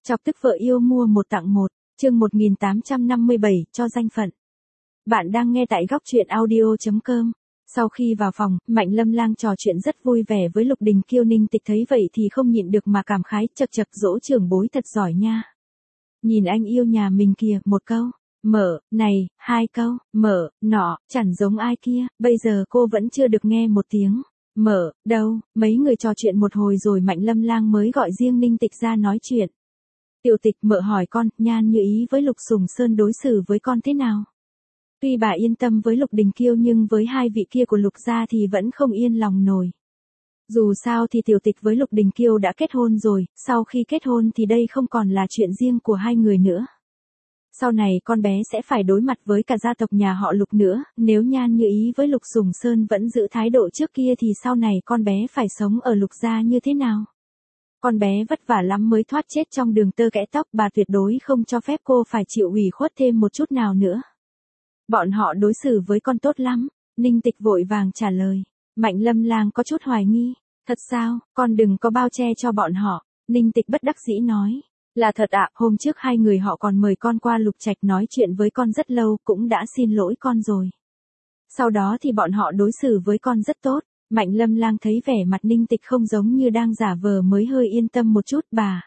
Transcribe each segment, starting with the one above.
Chọc tức vợ yêu mua một tặng một, chương 1857, cho danh phận. Bạn đang nghe tại góc truyện audio.com. Sau khi vào phòng, Mạnh Lâm Lang trò chuyện rất vui vẻ với Lục Đình Kiêu. Ninh Tịch thấy vậy thì không nhịn được mà cảm khái, chật chật, dỗ trưởng bối thật giỏi nha. Nhìn anh yêu nhà mình kìa, một câu, mở, này, hai câu, mở, nọ, chẳng giống ai kia, bây giờ cô vẫn chưa được nghe một tiếng. Mở, đâu, mấy người trò chuyện một hồi rồi Mạnh Lâm Lang mới gọi riêng Ninh Tịch ra nói chuyện. Tiểu Tịch, mợ hỏi con, Nhan Như Ý với Lục Sùng Sơn đối xử với con thế nào? Tuy bà yên tâm với Lục Đình Kiêu nhưng với hai vị kia của Lục gia thì vẫn không yên lòng nổi. Dù sao thì Tiểu Tịch với Lục Đình Kiêu đã kết hôn rồi, sau khi kết hôn thì đây không còn là chuyện riêng của hai người nữa. Sau này con bé sẽ phải đối mặt với cả gia tộc nhà họ Lục nữa, nếu Nhan Như Ý với Lục Sùng Sơn vẫn giữ thái độ trước kia thì sau này con bé phải sống ở Lục gia như thế nào? Con bé vất vả lắm mới thoát chết trong đường tơ kẽ tóc, bà tuyệt đối không cho phép cô phải chịu ủy khuất thêm một chút nào nữa. Bọn họ đối xử với con tốt lắm, Ninh Tịch vội vàng trả lời. Mạnh Lâm Lang có chút hoài nghi. Thật sao, con đừng có bao che cho bọn họ, Ninh Tịch bất đắc dĩ nói. Là thật ạ, hôm trước hai người họ còn mời con qua Lục Trạch nói chuyện với con rất lâu, cũng đã xin lỗi con rồi. Sau đó thì bọn họ đối xử với con rất tốt. Mạnh Lâm Lang thấy vẻ mặt Ninh Tịch không giống như đang giả vờ mới hơi yên tâm một chút. Bà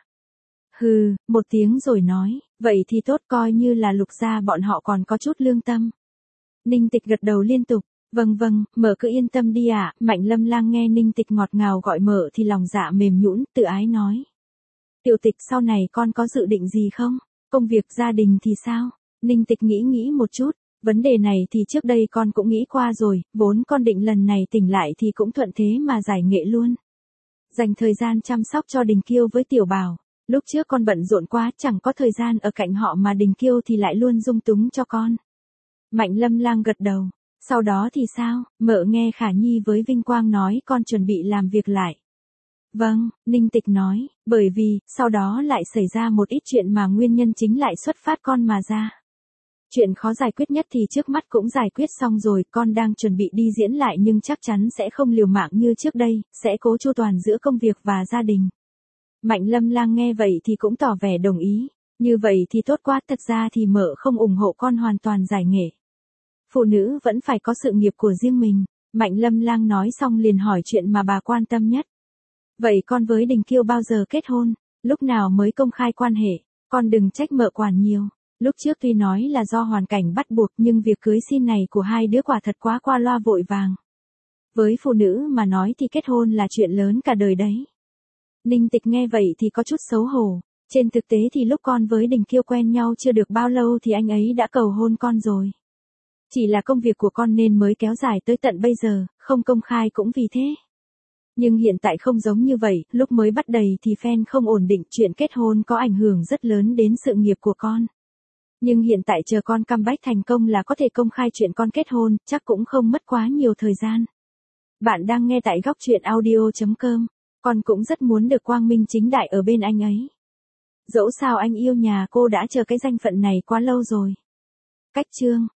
hừ, một tiếng rồi nói, vậy thì tốt, coi như là Lục gia bọn họ còn có chút lương tâm. Ninh Tịch gật đầu liên tục, vâng, mợ cứ yên tâm đi ạ. Mạnh Lâm Lang nghe Ninh Tịch ngọt ngào gọi mợ thì lòng dạ mềm nhũn, tự ái nói. Tiểu Tịch, sau này con có dự định gì không? Công việc gia đình thì sao? Ninh Tịch nghĩ một chút. Vấn đề này thì trước đây con cũng nghĩ qua rồi, vốn con định lần này tỉnh lại thì cũng thuận thế mà giải nghệ luôn. Dành thời gian chăm sóc cho Đình Kiêu với Tiểu Bảo. Lúc trước con bận rộn quá, chẳng có thời gian ở cạnh họ mà Đình Kiêu thì lại luôn dung túng cho con. Mạnh Lâm Lang gật đầu. Sau đó thì sao? Mợ nghe Khả Nhi với Vinh Quang nói con chuẩn bị làm việc lại. Vâng, Ninh Tịch nói, bởi vì, sau đó lại xảy ra một ít chuyện mà nguyên nhân chính lại xuất phát con mà ra. Chuyện khó giải quyết nhất thì trước mắt cũng giải quyết xong rồi, con đang chuẩn bị đi diễn lại nhưng chắc chắn sẽ không liều mạng như trước đây, sẽ cố chu toàn giữa công việc và gia đình. Mạnh Lâm Lang nghe vậy thì cũng tỏ vẻ đồng ý, như vậy thì tốt quá, thật ra thì mợ không ủng hộ con hoàn toàn giải nghệ. Phụ nữ vẫn phải có sự nghiệp của riêng mình. Mạnh Lâm Lang nói xong liền hỏi chuyện mà bà quan tâm nhất. Vậy con với Đình Kiêu bao giờ kết hôn, lúc nào mới công khai quan hệ, con đừng trách mợ quản nhiều. Lúc trước tuy nói là do hoàn cảnh bắt buộc nhưng việc cưới xin này của hai đứa quả thật quá qua loa vội vàng. Với phụ nữ mà nói thì kết hôn là chuyện lớn cả đời đấy. Ninh Tịch nghe vậy thì có chút xấu hổ. Trên thực tế thì lúc con với Đình Kiêu quen nhau chưa được bao lâu thì anh ấy đã cầu hôn con rồi. Chỉ là công việc của con nên mới kéo dài tới tận bây giờ, không công khai cũng vì thế. Nhưng hiện tại không giống như vậy, lúc mới bắt đầy thì fan không ổn định, chuyện kết hôn có ảnh hưởng rất lớn đến sự nghiệp của con. Nhưng hiện tại chờ con comeback thành công là có thể công khai chuyện con kết hôn, chắc cũng không mất quá nhiều thời gian. Bạn đang nghe tại góc truyện audio.com. Con cũng rất muốn được quang minh chính đại ở bên anh ấy. Dẫu sao anh yêu nhà cô đã chờ cái danh phận này quá lâu rồi. Cách chương